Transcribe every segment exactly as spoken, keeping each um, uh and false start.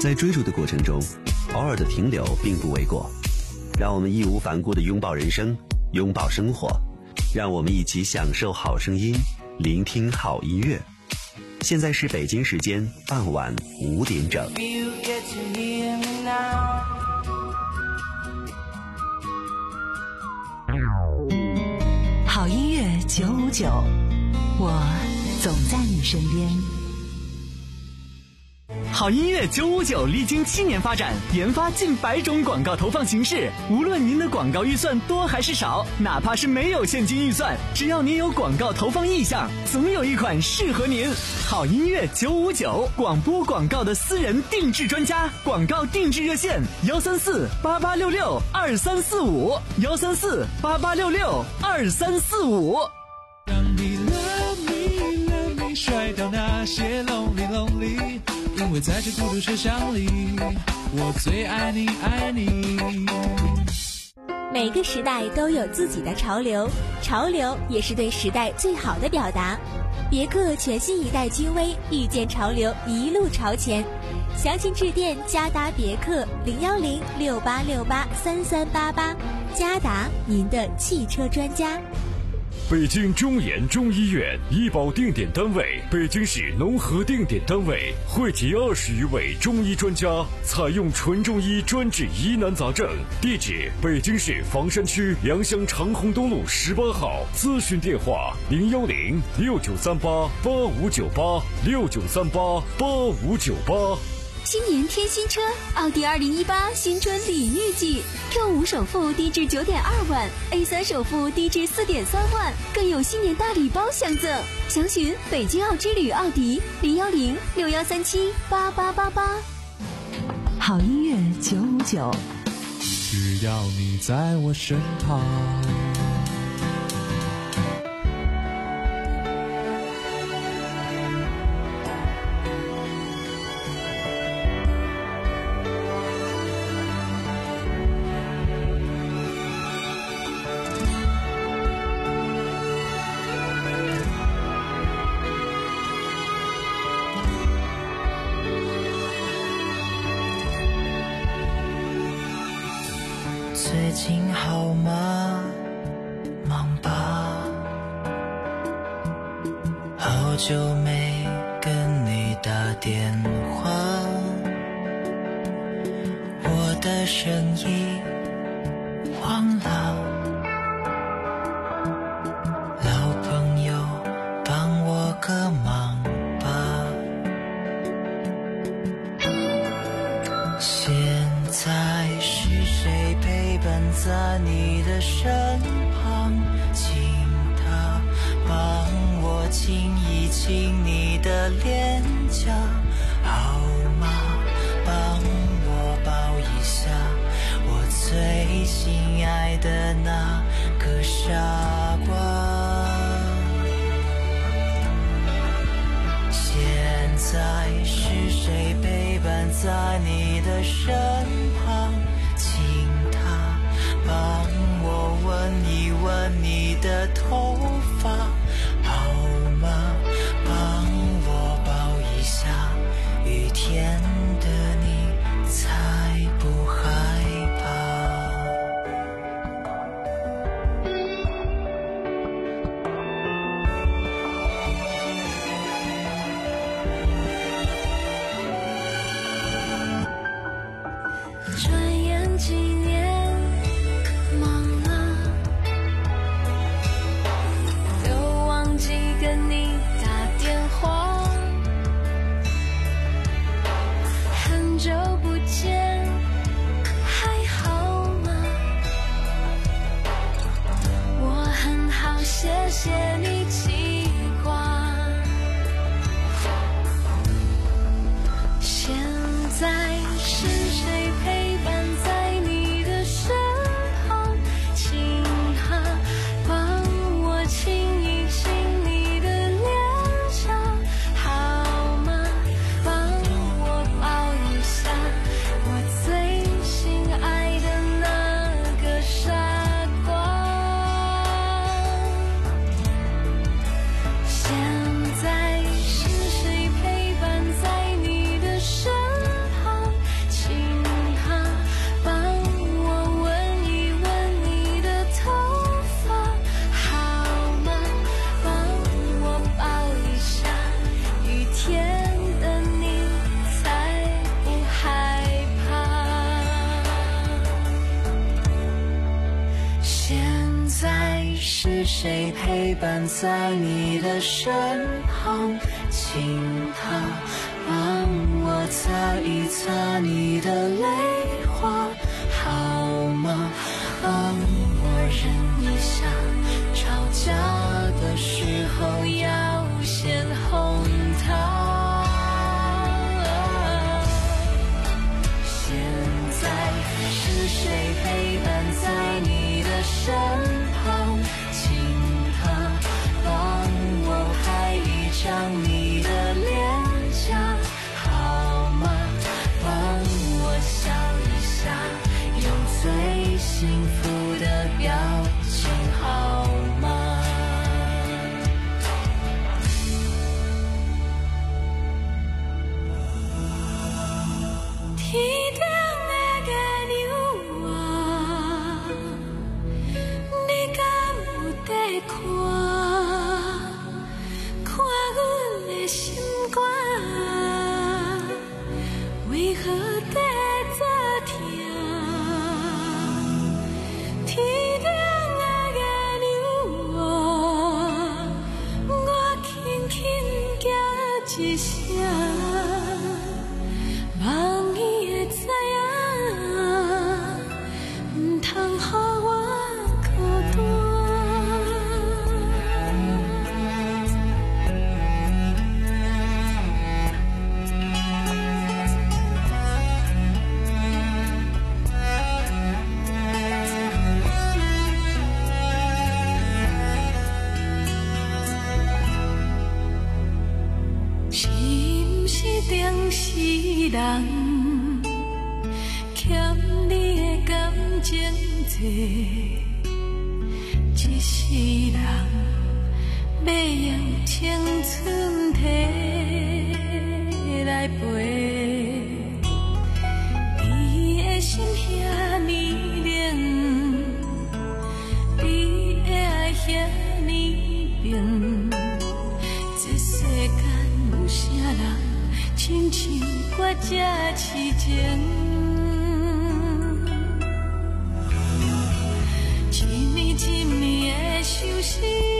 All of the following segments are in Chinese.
在追逐的过程中，偶尔的停留并不为过。让我们义无反顾地拥抱人生，拥抱生活，让我们一起享受好声音，聆听好音乐。现在是北京时间傍晚五点整。 好音乐九五九，我总在你身边。 好音乐九五九历经七年发展，研发近百种广告投放形式。无论您的广告预算多还是少，哪怕是没有现金预算，只要您有广告投放意向，总有一款适合您。好音乐九五九，广播广告的私人定制专家，广告定制热线幺三四八八六六二三四五幺三四八八六六二三四五。 让你 love me love me 甩掉那些 lonely lonely，因为在这孤独车厢里，我最爱你爱你。 每个时代都有自己的潮流，潮流也是对时代最好的表达。别克全新一代君威，遇见潮流，一路朝前。详情致电嘉达别克零幺零六八六八三三八八，嘉达您的汽车专家。 北京中研中医院医保定点单位，北京市农合定点单位，汇集二十余位中医专家，采用纯中医专治疑难杂症。地址：北京市房山区良乡长虹东路十八号。咨询电话：零幺零六九三八八五九八六九三八八五九八。 新年添新车，奥迪二零一八新春礼遇季 ，Q 五首付低至九点二万 ，A 三首付低至四点三万，更有新年大礼包相赠。详询北京奥之旅奥迪零幺零六幺三七八八八八。 好音乐九五九， 只要你在我身旁。 最近好吗？忙吧，好久没跟你打电话，我的声音忘了，老朋友帮我个忙吧，现在是谁陪伴在你的身旁？请他帮我亲一亲你的脸颊，好吗？帮我抱一下我最心爱的那个傻瓜。现在是谁陪伴在你的身旁？请他帮我闻一闻你的头发，好吗？帮我抱一下，雨天的你才不害怕。 转眼几年，忙了， 陪伴在你的身旁，请他帮我擦一擦你的泪花，好吗？帮我忍一下，吵架的时候要先哄他。现在是谁陪伴在你的身旁？请他帮我拍一张你的脸颊，好吗？帮我笑一下，用最幸福的表情，好吗？天顶的月亮啊，你敢有在看？看阮的心肝，为何在作痛？天顶的月亮啊，我轻轻叫一声，望伊会知影，唔通予我孤单。是毋是当时人欠你的感情多，一世人要用青春摕来陪？你的心遐呢冷，你的爱遐呢冰，这世间有啥人亲像我这痴情？一年一年的相思，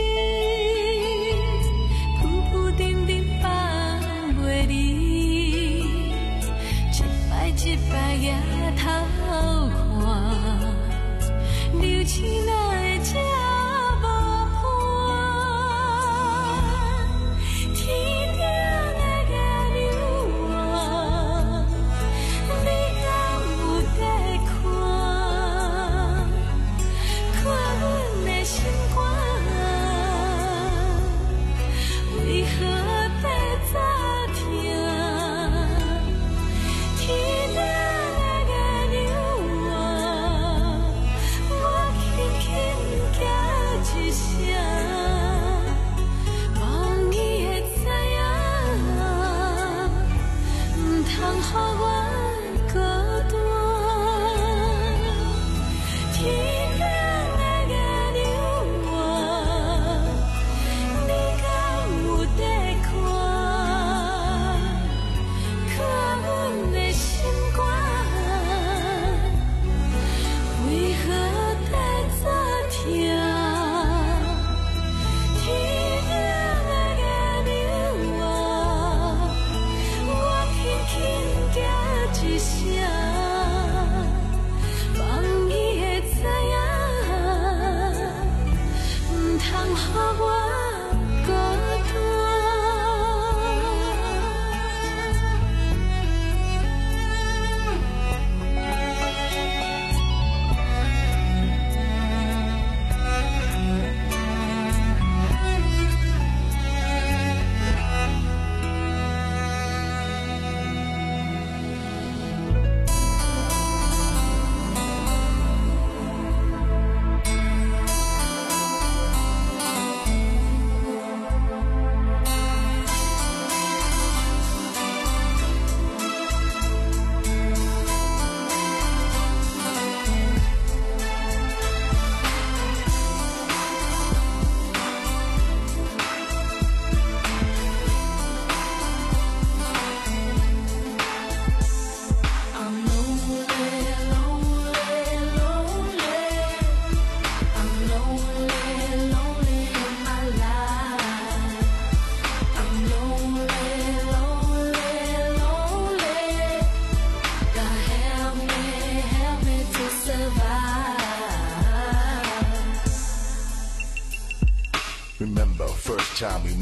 浮浮沉沉放袂离，一摆一摆抬头看，流星哪会这无伴？天顶的月亮啊，你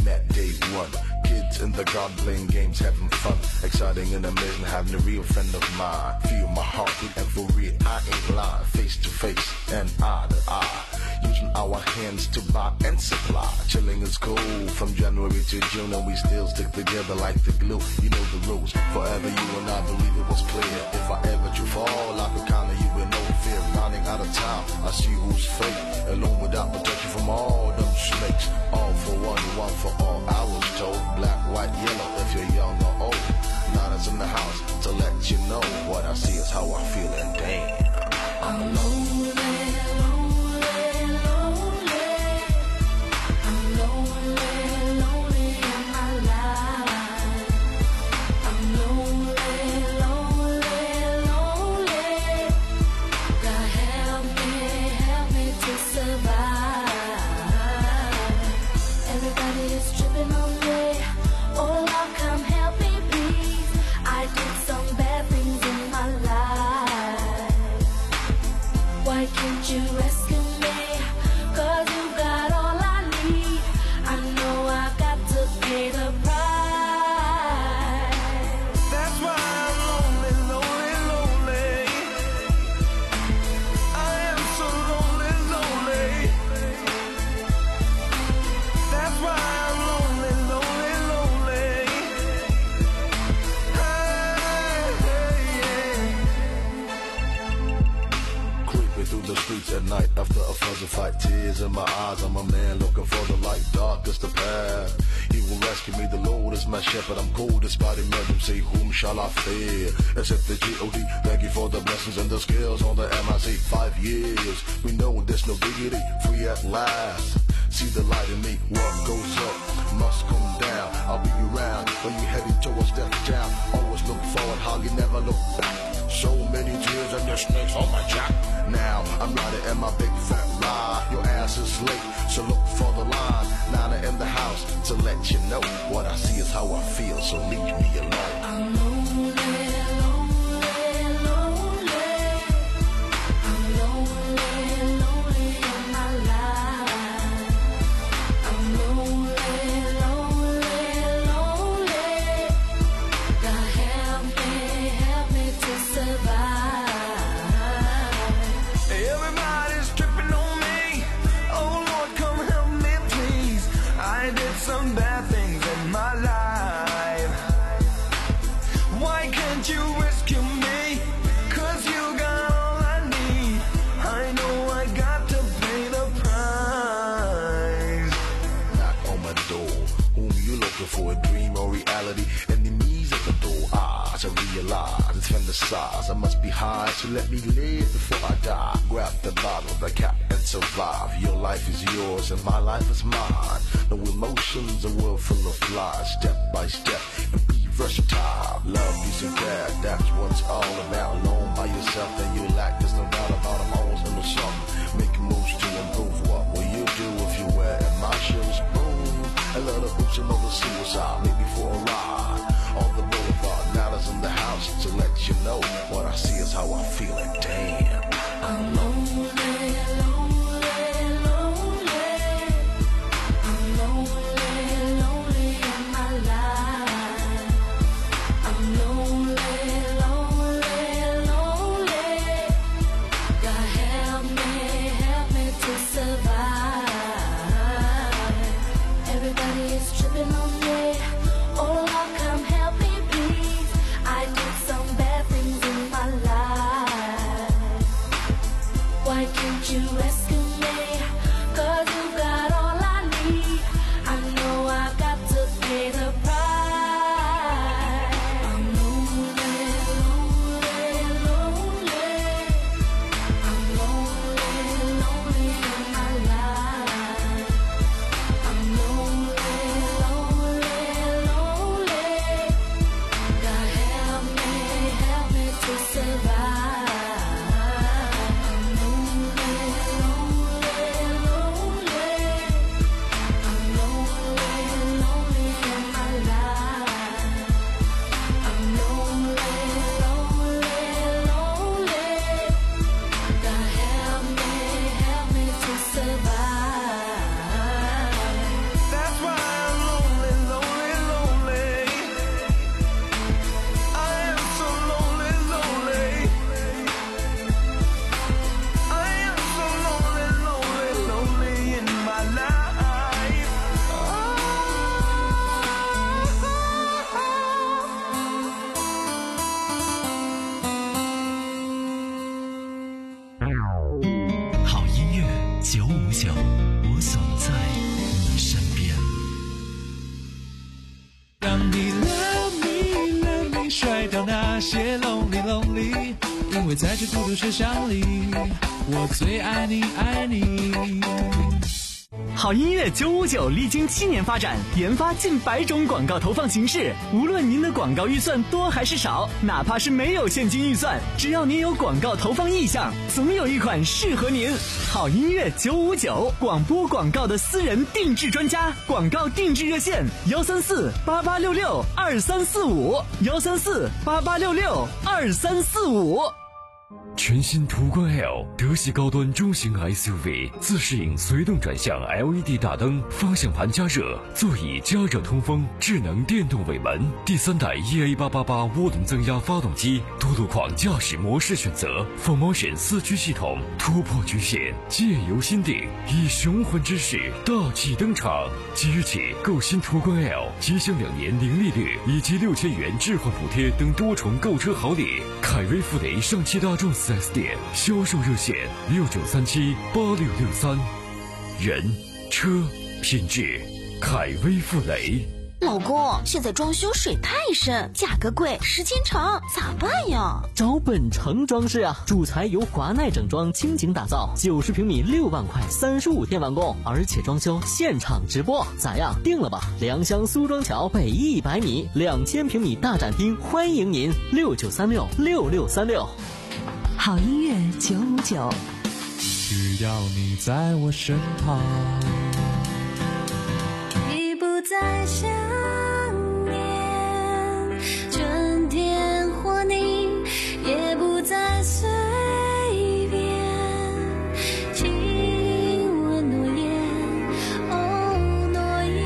met day one. Kids in the garden playing games, having fun. Exciting and amazing, having a real friend of mine. Feel my heartbeat and for real, I ain't lying. Face to face and eye to eye. Using our hands to buy and supply. Chilling is cool from January to June, and we still stick together like the glue. You know the rules. Forever you and I believe it was clear. If I ever do fall, I could count on you with no fear. Running out of time, I see who's fake. Alone without protection from all them snakes. All for one, one for all. I was told black, white, yellow. If you're young or old, Nana's in the house to let you know what I see is how I feel, and damn, I'm lonely. At night after a fuzzy fight, tears in my eyes, I'm a man looking for the light, dark is the path. He will rescue me, the Lord is my shepherd. I'm cold despite emergency, whom shall I fear? Except the G O D, thank you for the blessings and the skills on the M I C. Five years, we know there's no diggity, free at last. See the light in me, what goes up must come down. I'll be around when you heading towards death down. Always look forward, how you never look back. So many tears and the snakes on my jack. Now I'm riding in my big fat ride. Your ass is late, so look for the line. Nana in the house to let you know what I see is how I feel. So leave me alone. I'm lonely, lonely, lonely. I'm lonely, lonely in my life. I'm lonely, lonely, lonely. God help me, help me to survive. Everybody's tripping on me. Oh Lord, come help me please. I did some bad things in my life. Why can't you rescue me? Cause you got all I need. I know I got to pay the price. Knock on my door. Whom you looking for, a dream or reality? Enemies at the door. Ah, to realize it's fantasize. I must be high, so let me live before I die. Grab the bottle, the cap, and survive. Your life is yours and my life is mine. No emotions, a world full of lies. Step by step, and be versatile. Love, peace, and care, that's what's all about. Alone by yourself, then you lack. There's no doubt about I'm always into something. Making moves to improve. What will you do if you wear my shoes? Boom, a lot of hoops and all the suicide. Maybe for a ride on the boulevard. Now that's in the house to let you know what I see is how I feel, and damn, I'm lonely, lonely, lonely. I'm lonely, lonely in my life. I'm lonely, lonely, lonely. God help me, help me to survive. Everybody is tripping on me. Oh Lord, come help me please. I did some bad things in my life. Why can't you rescue me? Cause you got all I need. I know I got to pay the price. I'm lonely, lonely, lonely. I'm lonely, lonely in my life. I'm lonely, lonely, lonely. 你 love me love me 甩掉那些 lonely lonely， 因为在这孤独车厢里，我最爱你爱你。 好音乐九五九历经七年发展，研发近百种广告投放形式。无论您的广告预算多还是少，哪怕是没有现金预算，只要您有广告投放意向，总有一款适合您。好音乐九五九，广播广告的私人定制专家，广告定制热线：幺三四八八六六二三四五，幺三四八八六六二三四五。 全新途观 L 德系高端中型 S U V， 自适应随动转向 L E D 大灯，方向盘加热，座椅加热通风，智能电动尾门，第三代 E A 八八八涡轮增压发动机，多路况驾驶模式选择 ，Full Motion 四驱系统，突破局限，借由心定，以雄浑之势大气登场。即日起购新途观 L， 即享两年零利率以及六千元置换补贴等多重购车好礼。凯威富雷上汽大众四 S 店销售热线六九三七八六六三，人车品质，凯威富雷。 老公，现在装修水太深，价格贵，时间长，咋办呀？ 找本城装饰啊，主材由华奈整装倾情打造，九十平米六万块，三十五天完工，而且装修现场直播，咋样？定了吧？良乡苏庄桥北一百米，两千平米大展厅，欢迎您，六九三六六六三六。 好音乐九五九， 只要你在我身旁， 已不再想念，春天或你也不再随便，亲吻诺言，哦诺言，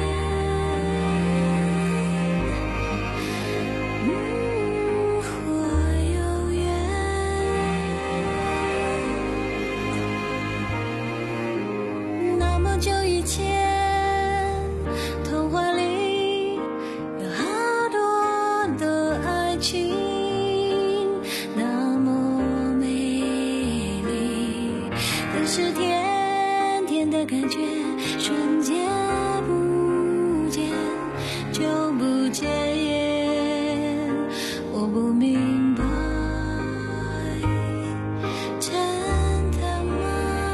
嗯，或有缘。那么久以前，童话里有好多的爱情，那么美丽，但是甜甜的感觉瞬间不见就不见，我不明白，真的吗？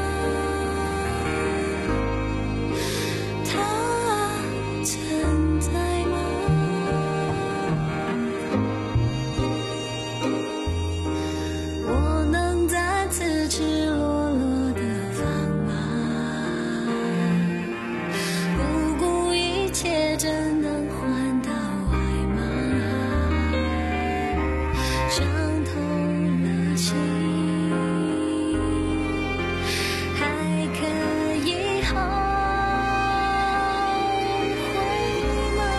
它存在吗？我能再次赤裸裸的放吗？不顾一切，真能换到爱吗？伤透了心，还可以后悔吗？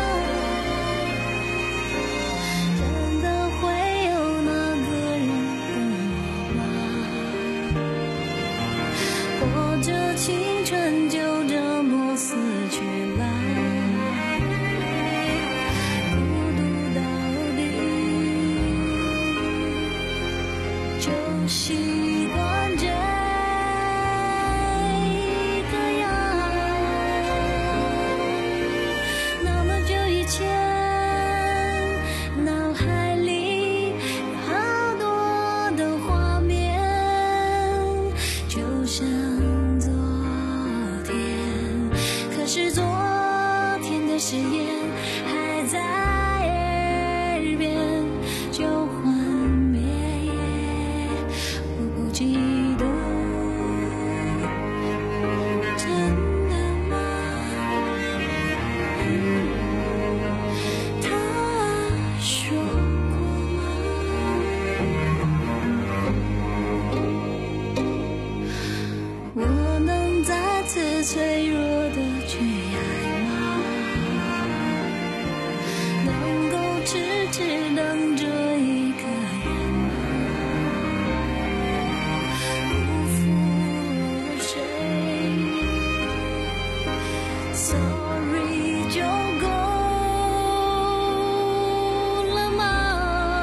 真的会有那个人等我吗？或者青春就这么死去了，孤独到底，就习惯这个样。那么久以前，脑海里有好多的画面，就像昨天，可是昨天的誓言还在耳边，就幻灭，我不记得，真的吗？他说过吗？我能再次脆弱的去爱吗？能够痴痴等着一个人吗？辜负了谁 ？Sorry 就够了吗？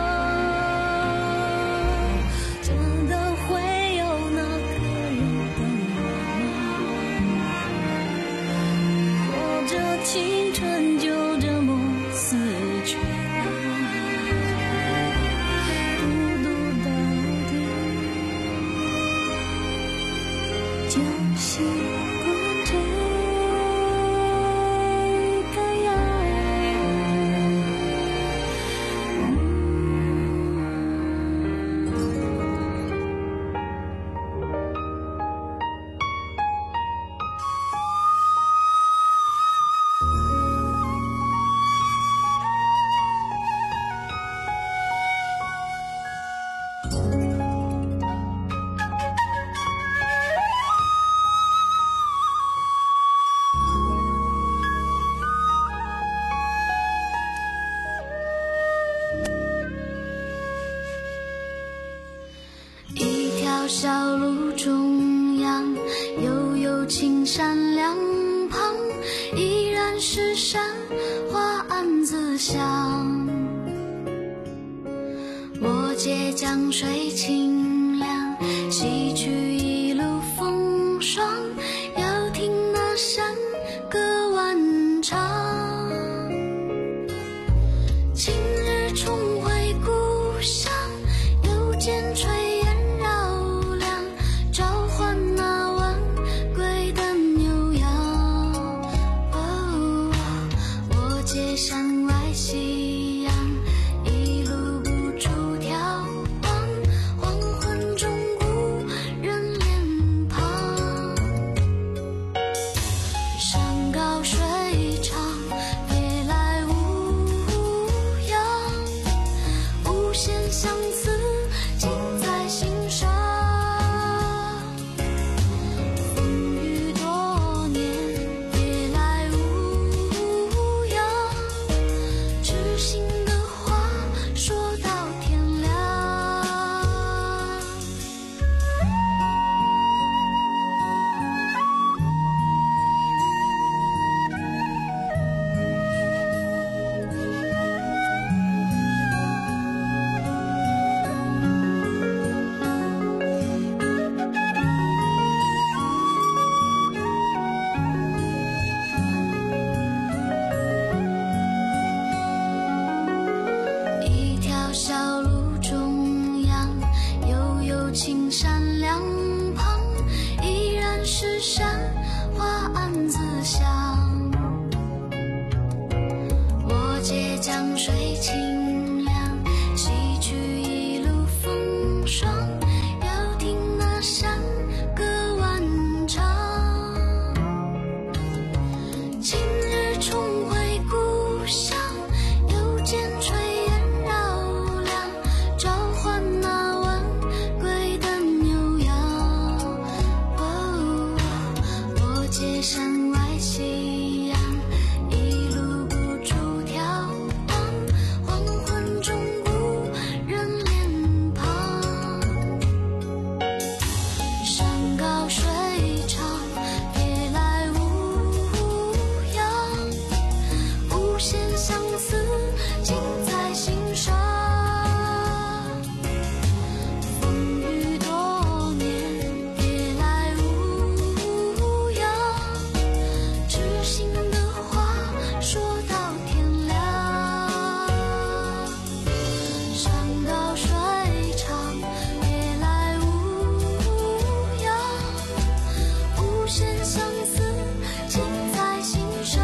真的会有那个人等我吗？或者青春就这么死小路中央，悠悠青山两旁，依然是山花暗自香。我借江水清凉，洗去一路风霜，要听那山歌万唱。今日重回故乡，又见炊烟绕梁，召唤那晚归的牛羊。哦，我借山外夕阳，一路不住眺望，黄昏中故人脸庞。山高水长，别来无恙，无限相思尽在心上。风雨多年，别来无恙，痴心的话说到天亮。一条小路中央，悠悠青山两旁，依然是山花暗自香。我借江水清凉，洗去一路风霜，要听那山歌万唱。今日重回故乡，又见炊烟绕梁，召唤那晚归的牛羊。哦，我借山外夕阳，一路不住眺望，黄昏中故人脸庞。山高水长，别来无恙，无限相思尽在心上。风雨多年，别来无恙，痴心的话说到天亮。山高水长，别来无恙，无限相思尽在心上。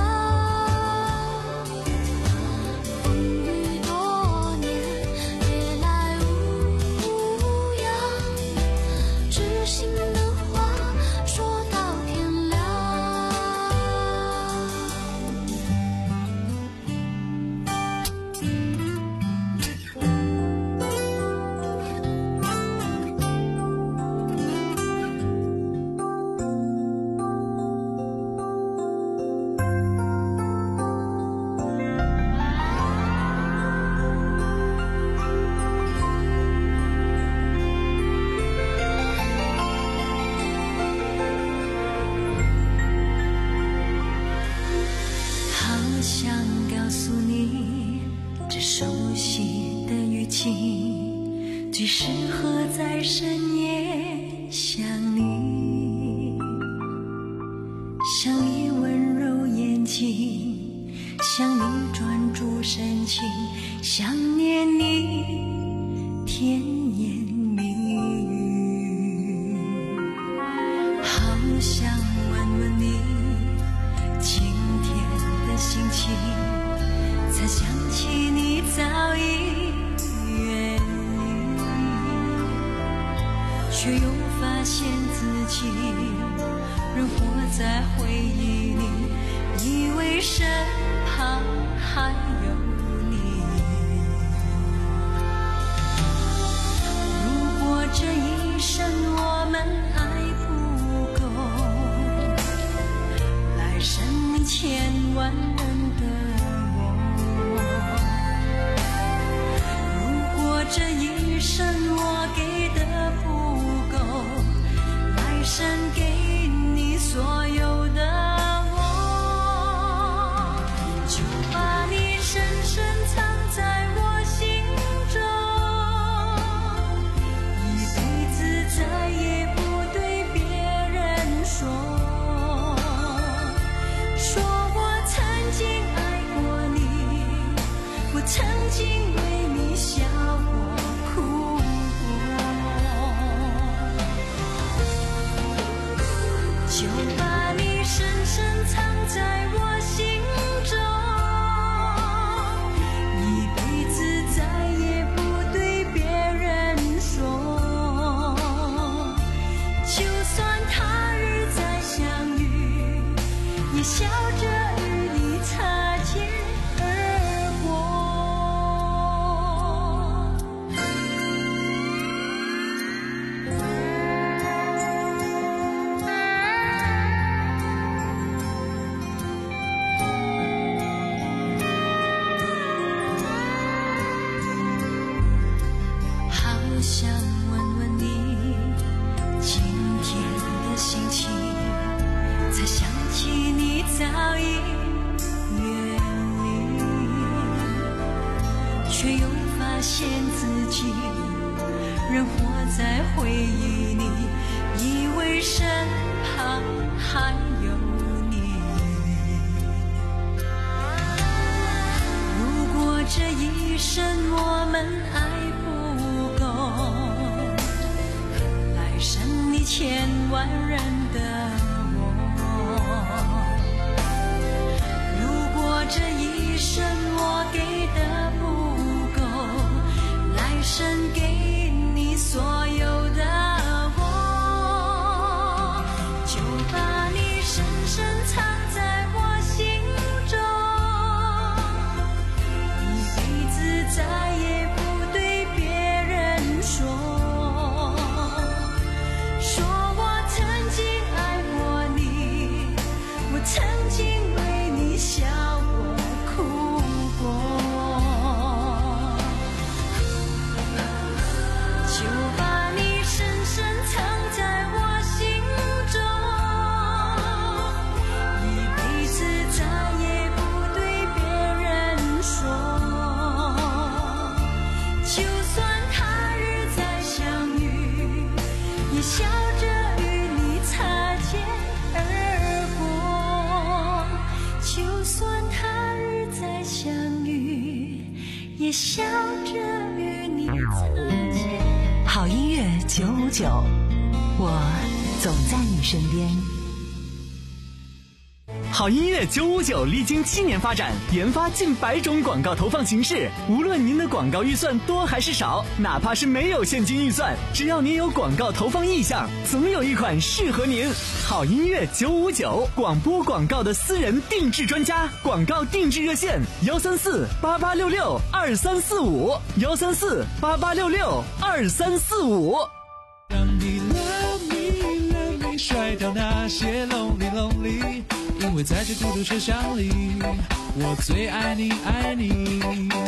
风雨多年，别来无恙，痴心的话说到天亮。好想告诉你，这熟悉的语气，最适合在深夜想你。想你温柔眼睛，想你专注深情，想念你甜言蜜语。好想问问你今天的心情，才想起你早已远离，却又发现自己仍活在回忆里，以为身旁还有你。如果这一生我们还不够，来生你千万认得我。如果这一生我给的不够， 就把你深深藏在我心中，一辈子再也不对别人说，说我曾经爱过你，我曾经为你笑过哭过，就把你深深藏在我心中，一辈子再也不对别人说，就算他日再相遇，也笑着与你擦肩而过。好想问问你今天的心情，才想起你早已远离，却又发现自己仍活在回忆里，以为身旁还有你。如果这一生我们爱不够，来生你千万人的我。如果这一生我给的不够，来生给你所有的我，就把你深深藏在我心中，一辈子再也不对别人说，说我曾经爱过你，我曾经为你笑过哭过，就把你深深藏在我心中，一辈子再也不对别人说，就算他日再相遇，也笑着与你擦肩而过，就算他日再相遇，也笑着与你擦肩。 好音乐九五九，我总在你身边。 好音乐九五九历经七年发展，研发近百种广告投放形式。无论您的广告预算多还是少，哪怕是没有现金预算，只要您有广告投放意向，总有一款适合您。好音乐九五九，广播广告的私人定制专家，广告定制热线幺三四八八六六二三四五幺三四八八六六二三四五。 让你 love me love me 甩掉那些 lonely lonely， 因为在这孤独车厢里，我最爱你爱你。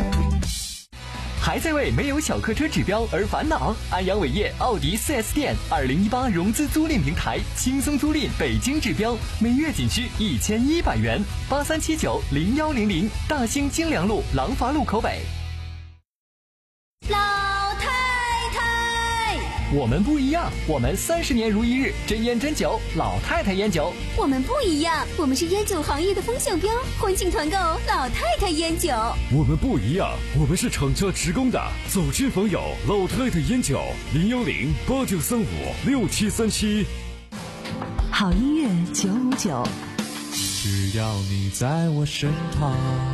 还在为没有小客车指标而烦恼？安阳伟业奥迪 四 S 店二零一八融资租赁平台，轻松租赁北京指标，每月仅需一千一百元。八三七九零幺零零，大兴金良路廊坊路口北。 老太太， 我们不一样，我们三十年如一日，真烟真酒，老太太烟酒。 我们不一样，我们是烟酒行业的风向标，欢庆团购老太太烟酒。 我们不一样，我们是厂家职工的，走亲访友，老太太烟酒，零幺零八九三五六七三七。 好音乐九五九， 只要你在我身旁。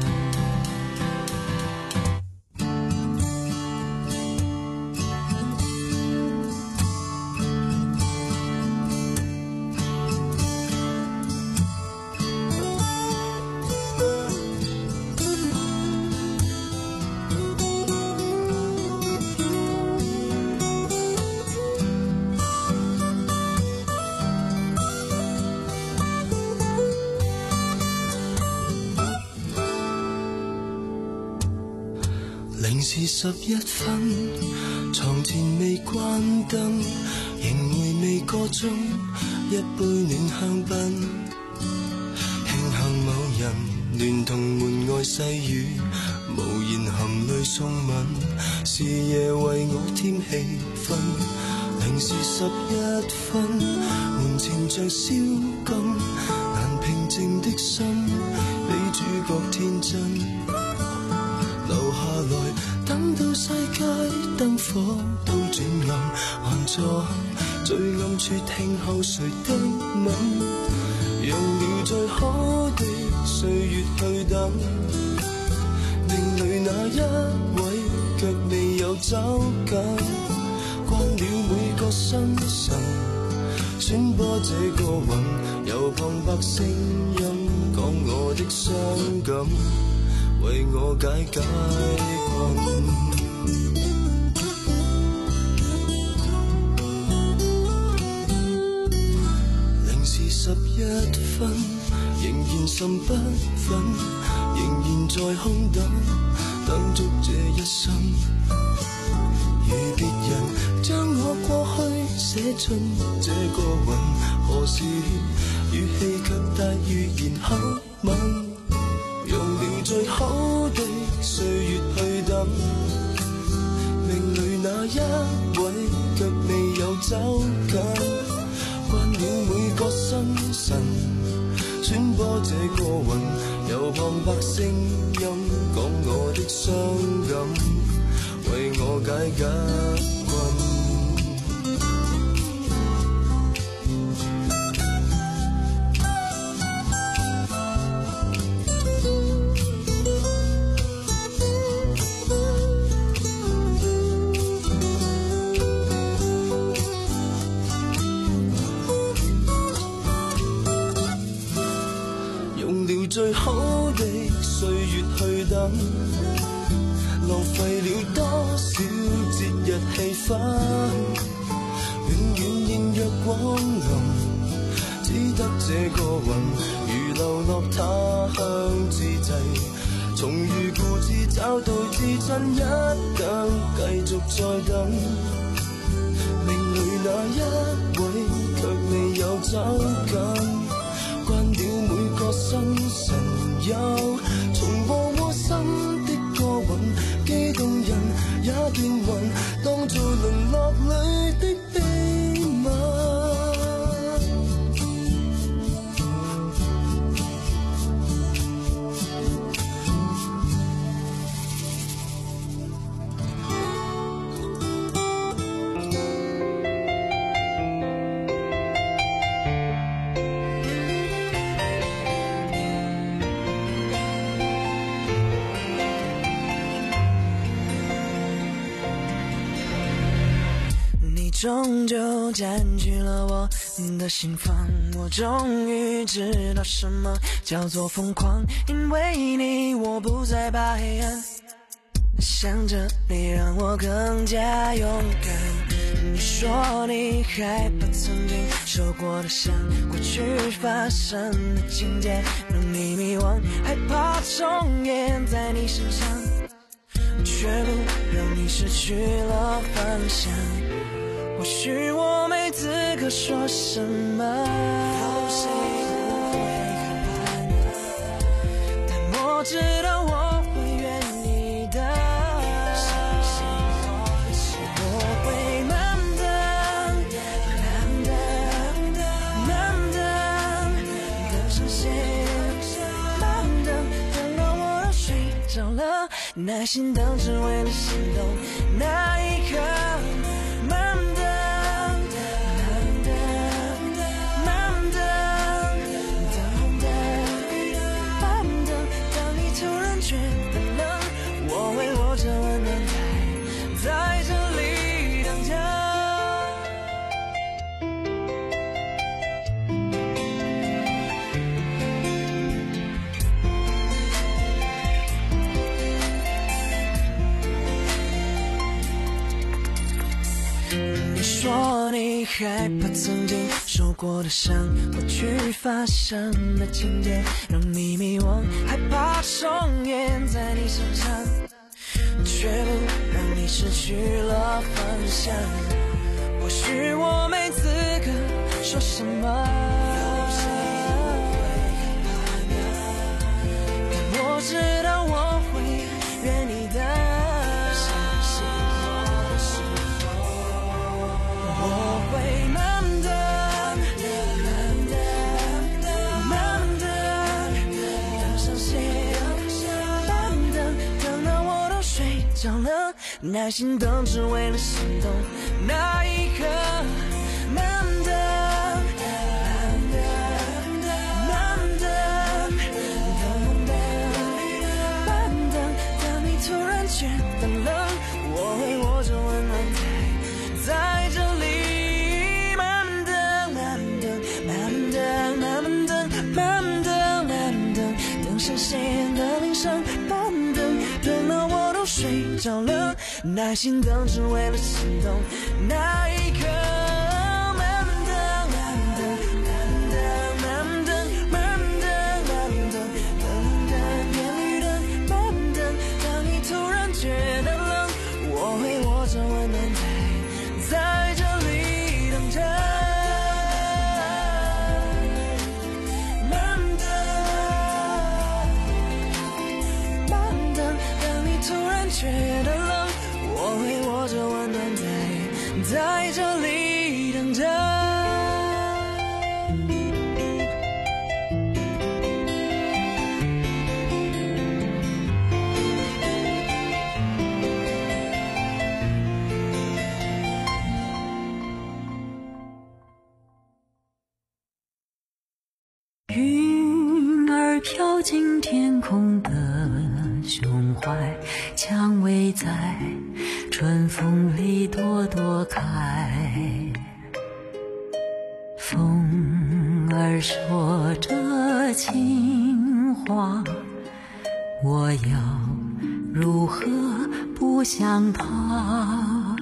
零時十一分，床前未關燈，仍回味個中一杯暖香檳。慶幸某人聯同門外細雨，無言含淚送吻，是夜為我添氣氛。零時十一分，門前像宵禁，難平靜的心，比主角天真。留下來，等到世界燈火都轉暗，還坐最暗處聽候誰的吻，用了最好的歲月去等，命裏那一位卻未有走近，慣了每個生辰，傳播這個雲，由旁白聲音講我的傷感，為我解解困。零時十一分，仍然心不忿，仍然在空等，等足這一生。如別人將我過去寫進這個雲，何時語氣卻帶語言口吻，用了最好的歲月去等，命裏那一位卻未有走近，慣了每個生辰，傳播這個雲，由旁白聲音講我的傷感，為我解解困。用了最好的歲月去等，浪費了多少節日氣氛，永遠應若光臨，只得這個雲，如流落他鄉之際，從遇故知找到至親一等，繼續再等，命裏那一位卻未有走近，慣了每個生辰，又重播窩心的歌韻，激動人也變暈，當做淪落裏的秘密。 终究占据了我的心房，我终于知道什么叫做疯狂，因为你我不再怕黑暗，想着你让我更加勇敢。你说你害怕曾经受过的伤，过去发生的情节让你迷惘，害怕重演在你身上，却不让你失去了方向。或许我没资格说什么，有谁不会害怕呢？但我知道我会愿意的，我会慢等，慢等，慢等，等上线，慢等，等到我都睡着了，耐心等只为了心动那一刻。慢等，慢等，慢等，等等，慢等，当你突然觉得冷，我为我这温暖在在这里等着。说你害怕曾经受过的伤，过去发生的情节让你迷惘，害怕重演在你身上，却不让你失去了方向。或许我没资格说什么，有谁不会害怕呢？ 着了，耐心等只为了心动那一刻。慢等，慢等，慢等，慢等，当你突然觉得冷，我会握着温暖在在这里。慢等，慢等，慢等，慢等，慢等，慢等，等上鲜艳的铃声，慢等，等到我都睡着了，耐心等只为了心动那一刻。觉得冷，我会握着温暖在在这里等着。 云儿飘进天空的胸怀，蔷薇在春风里朵朵开。风儿说着情话，我要如何不想他？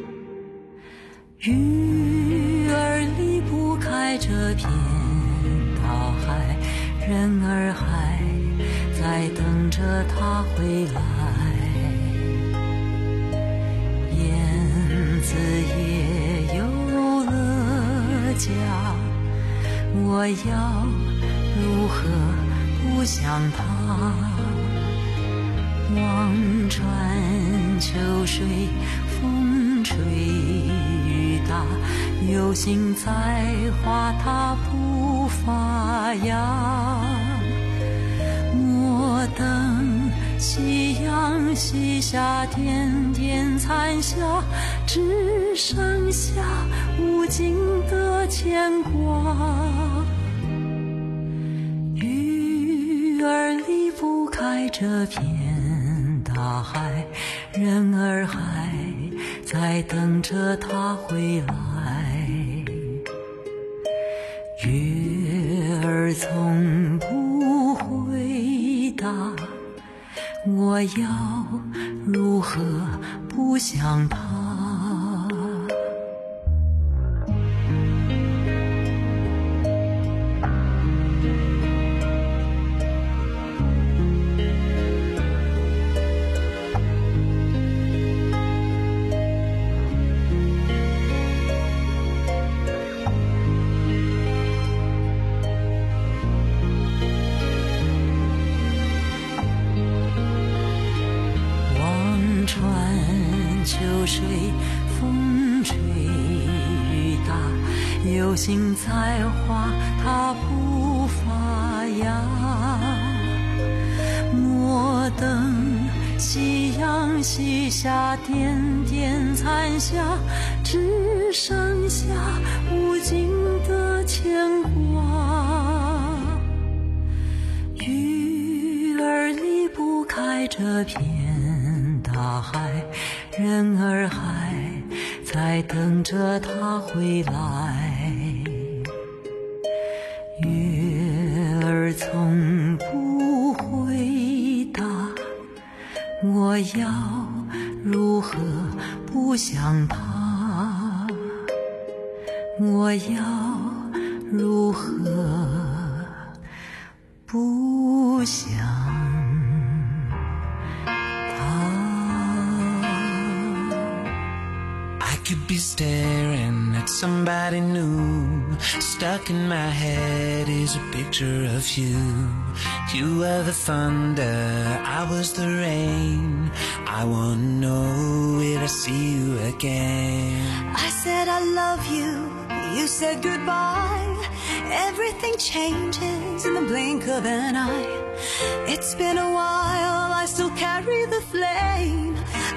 鱼儿离不开这片大海，人儿还在等着他回来。燕子也有了家，我要如何不想他？望穿秋水，风吹雨打，有心栽花它不发芽。莫等夕阳西下，点点残霞，只剩下无尽的牵挂。鱼儿离不开这片大海，人儿还在等着他回来。月儿从不回答，我要如何不想他？秋水风吹雨打，有心栽花它不发芽。莫等夕阳西下，点点残霞，只剩下无尽的牵挂。鱼儿离不开这片大海，人儿还在等着他回来。月儿从不回答，我要如何不想他？我要如何不想 could be staring at somebody new. Stuck in my head is a picture of you. You were the thunder, I was the rain. I wanna know, will I see you again? I said I love you, you said goodbye. Everything changes in the blink of an eye. It's been a while, I still carry the flame.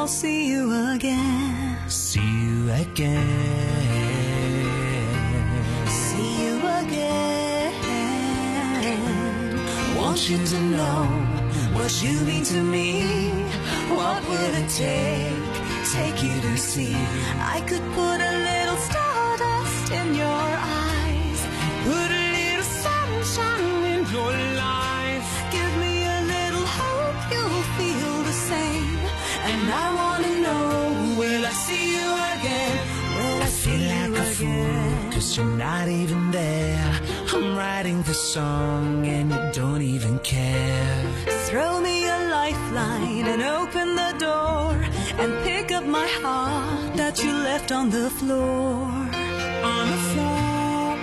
I'll see you again. See you again. See you again. Want you to know what you mean to me. What will it take, take you to see? I could put a little stardust in your eyes, put a little sunshine in your life. Give me a little hope you'll feel the same. And I wanna know, will I see you again? Will I, I see feel like you a fool, cause you're not even there. I'm writing the song and you don't even care. Throw me a lifeline and open the door, and pick up my heart that you left on the floor. On the floor,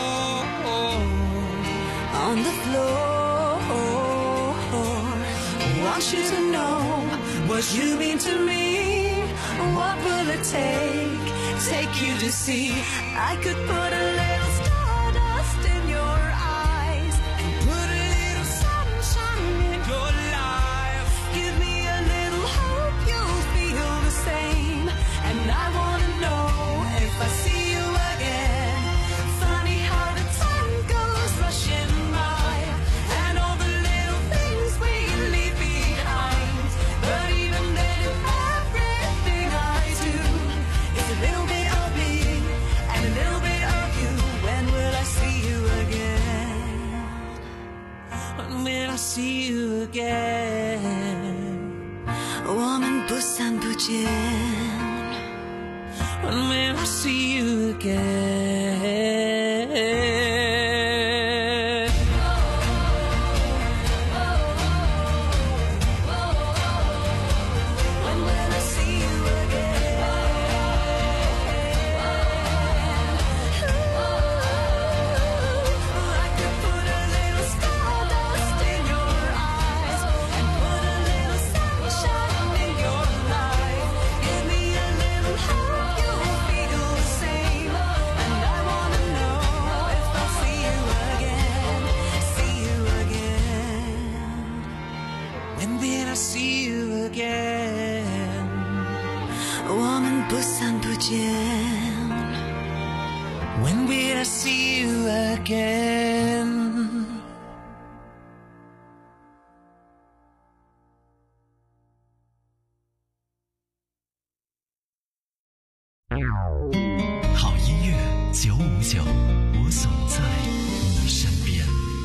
on the floor. Want you to know what you mean to me. What will it take, take you to see? I could put a little stardust in your eyes, and put a little sunshine in your life. Give me a little hope you'll feel the same. And I wanna know if I see you again. Funny how the time goes rushing by, and all the little things we leave behind. But even then, everything I do is a little bit of me and a little bit of you. When will I see you again? When will I see you again? 我们不散不见。 When will I see you again? See you again. 我们不散不见。 When will I see you again? 好音乐九五九，我总在你身边。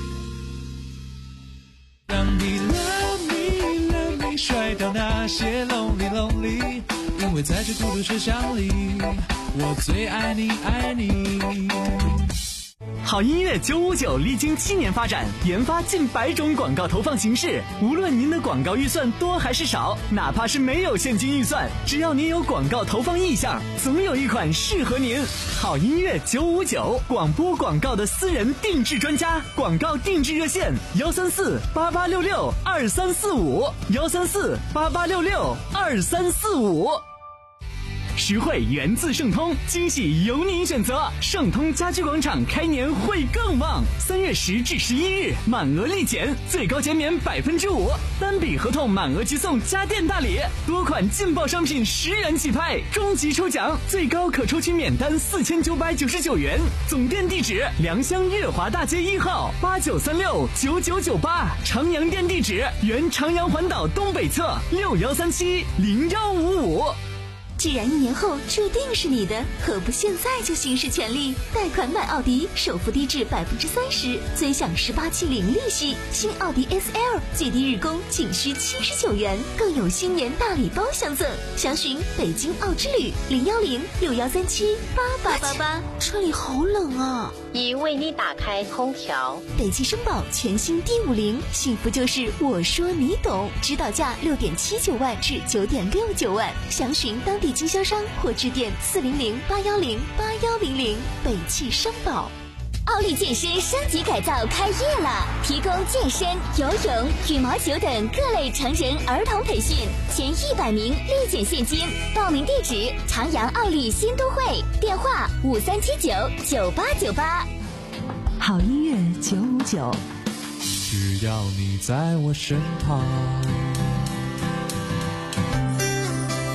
当你 love me love me 甩掉那些 lonely lonely， 因为在这孤独车厢里，我最爱你爱你。 好音乐九五九历经七年发展，研发近百种广告投放形式。无论您的广告预算多还是少，哪怕是没有现金预算，只要您有广告投放意向，总有一款适合您。好音乐九五九，广播广告的私人定制专家，广告定制热线：幺三四八八六六二三四五，幺三四八八六六二三四五。实惠源自盛通，惊喜由您选择。盛通家居广场开年会更旺，三月十至十一日满额立减，最高减免百分之五，单笔合同满额即送家电大礼，多款劲爆商品十元起拍，终极抽奖最高可抽取免单四千九百九十九元。总店地址：良乡月华大街一号八九三六九九九八，长阳店地址：原长阳环岛东北侧六幺三七零幺五五。 既然一年后注定是你的，何不现在就行使权利？贷款买奥迪，首付低至百分之三十，尊享十八期零利息。新奥迪 S L 最低日供仅需七十九元，更有新年大礼包相赠。详询北京奥之旅零幺零六幺三七八八八八。 车里好冷啊！ 已为你打开空调。 北汽绅宝全新 D 五零，幸福就是我说你懂，指导价六点七九万至九点六九万。详询当地经销商或致电四零零八幺零八幺零零。北汽绅宝。 奥利健身升级改造开业了，提供健身、游泳、羽毛球等各类成人儿童培训，前一百名立减现金。报名地址：长阳奥利新都会，电话五三七九九八九八。 好音乐九五九， 只要你在我身旁。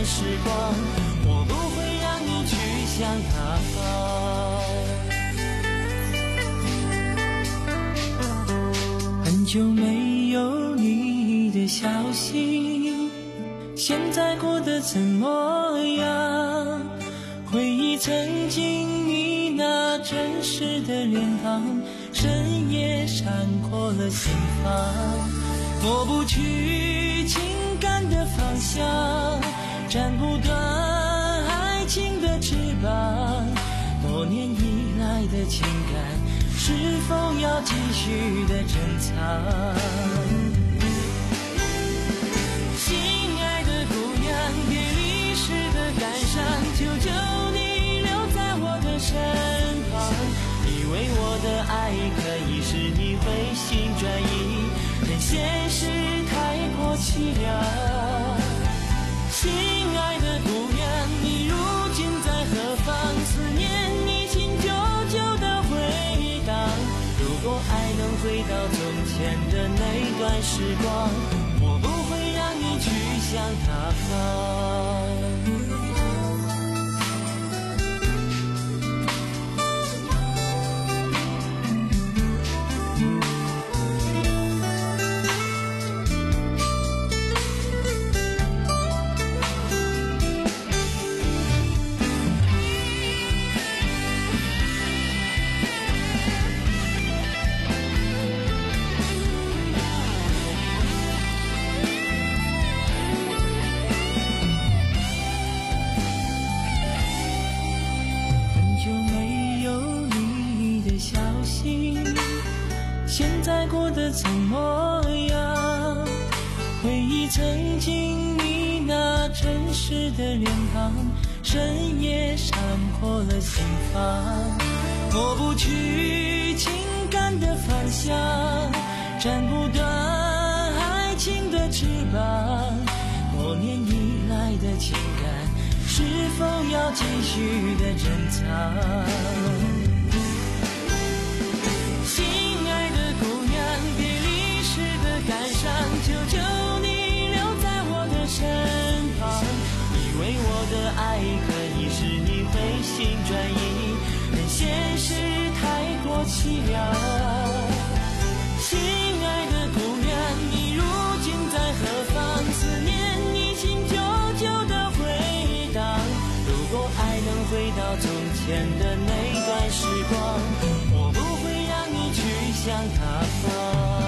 时光，我不会让你去向他方。很久没有你的消息，现在过得怎么样？回忆曾经你那真实的脸庞，深夜闪过了心房，抹不去情感的方向，斩不断爱情的翅膀，多年以来的情感是否要继续的珍藏？亲爱的姑娘，别离时的感伤，求求你留在我的身旁，以为我的爱可以使你回心转意，但现实太过凄凉。亲爱的姑娘，你如今在何方？思念你情久久的回荡。如果爱能回到从前的那段时光，我不会让你去向他方。现在过得怎么样？回忆曾经你那真实的脸庞，深夜闪过了心房，抹不去情感的方向，斩不断爱情的翅膀，多年以来的情感是否要继续的珍藏？求求你留在我的身旁，以为我的爱可以使你回心转意，但现实太过凄凉。亲爱的姑娘，你如今在何方？思念你情久久的回荡。如果爱能回到从前的那段时光，我不会让你去向他方。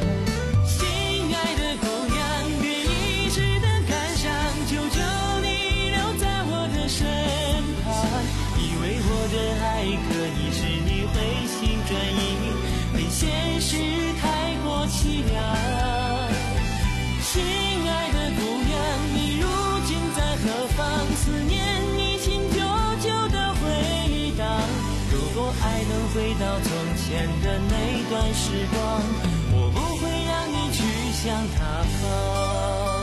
可以使你回心转意，但现实太过凄凉。亲爱的姑娘，你如今在何方？思念你情久久的回荡。如果爱能回到从前的那段时光，我不会让你去向他方。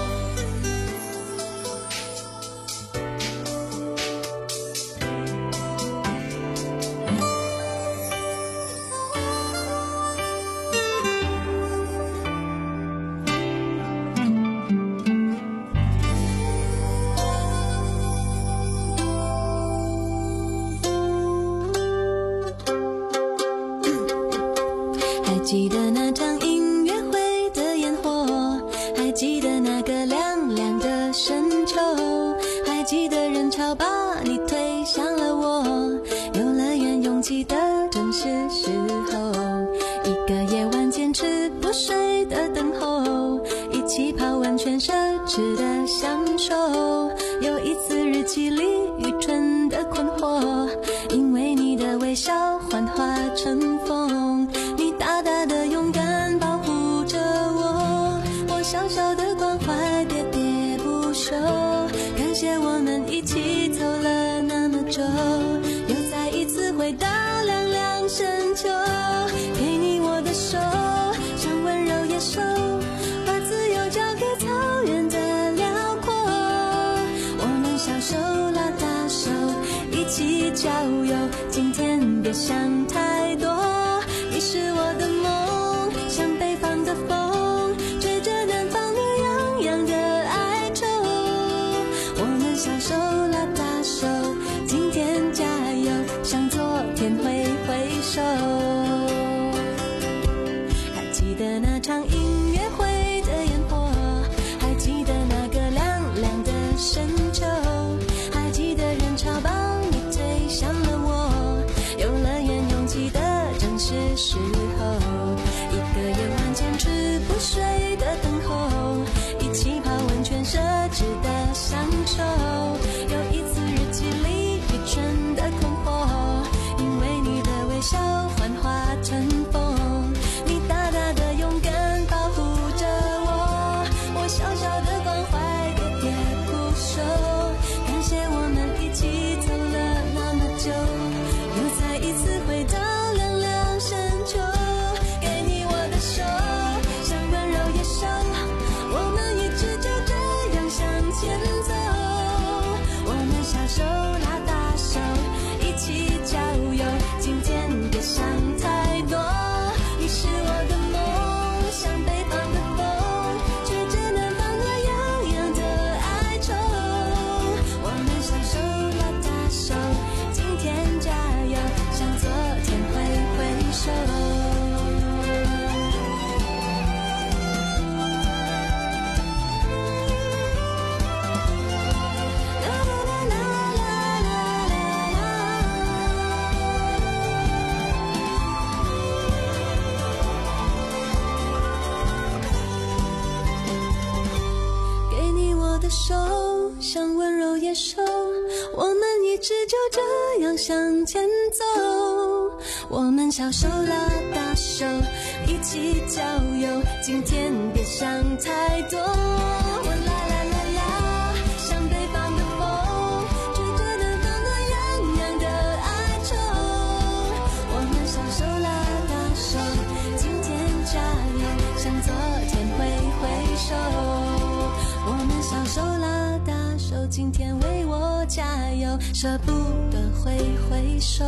记得那场音乐会的烟火，还记得那个凉凉的深秋，还记得人潮把你推向了我，游乐园拥挤的正是时候，一个夜晚坚持不睡的等候，一起泡温泉奢侈的享受，有一次日记里愚蠢的困惑，因为你的微笑幻化成风，你大大的勇敢保护着我，我小小的关怀喋喋不休，感谢我们一起走了那么久，又再一次回到凉凉深秋，给你我的手，像温柔野兽，把自由交给草原的辽阔，我们小手拉大手，一起郊游，今天别想太多，你是我的梦，像北方的风，吹着南方暖洋洋的哀愁，我们小手拉大手，今天加油，向昨天挥挥手。还记得那场音乐会的烟火，还记得那个亮亮的深秋，还记得人潮把你推向了我，游乐园拥挤的正是时候，一个夜晚坚持不睡的等候，一起泡温泉奢侈的享受，有一次日记里愚蠢的困惑，因为你的微笑幻化成风，你大大的勇敢保护着我，我小小的关怀喋喋不休，感谢我们一起走了那么久，又再一次回到凉凉深秋，给你我的手，像温柔野兽，我们一直就这样向前走，我们小手拉大手，一起郊游，今天别想太多，你是我的梦，像北方的风，吹着南方暖洋洋的哀愁，我们小手拉大手，今天加油，向昨天挥挥手。给你我的手，像温柔野兽，我们一直就这样向前走，我们小手拉大手，一起郊游，今天别想太多，我啦啦啦啦，像北方的风，吹着南方暖洋洋的哀愁，我们小手拉大手，今天加油，向昨天挥挥手，我们小手拉大手，今天为我加油，舍不得挥挥手。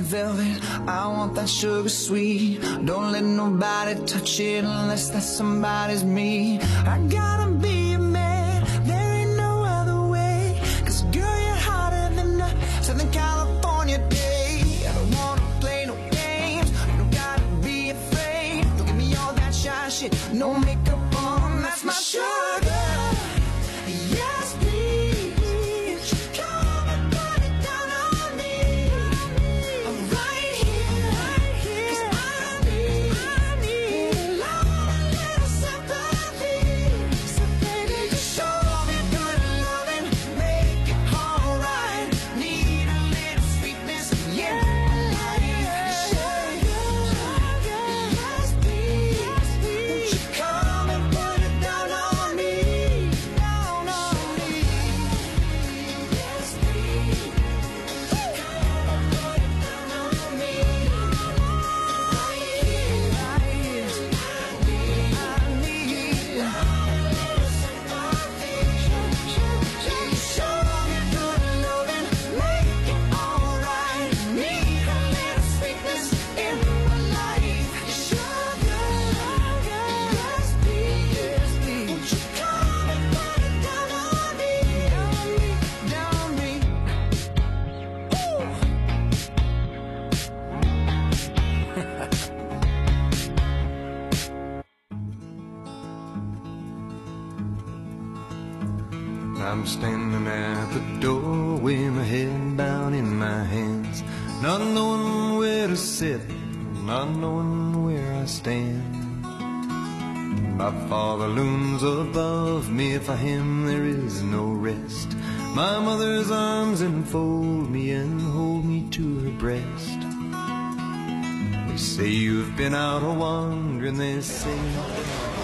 velvet, I want that sugar sweet. Don't let nobody touch it unless that somebody's me. I gotta be a man, there ain't no other way. Cause girl, you're hotter than a Southern California day. I don't wanna play no games, you don't gotta be afraid. Don't give me all that shy shit, no makeup on, that's my sugar. Yes, please, come and put it down on me. I'm right here, right here, 'cause I need, I need a little sympathy. So baby, just show me good loving, make it alright. Need a little sweetness, yeah, like sugar. Yes, please, won't you come and put it down on me, down on me. Yes, please, come and put it down on me. Right here, right here, I need, I need a little sympathy. Just show me good loving, make it alright. Need a little sweetness in my life. Sugar, yes please, yes please. Won't you come and put it down on me, down on me, down on me. I'm standing at the door with my head down in my hands, not knowing where to sit, not knowing where I stand. My father looms above me, for him there is no rest. My mother's arms enfold me and hold me to her breast. They say you've been out a wandering, they say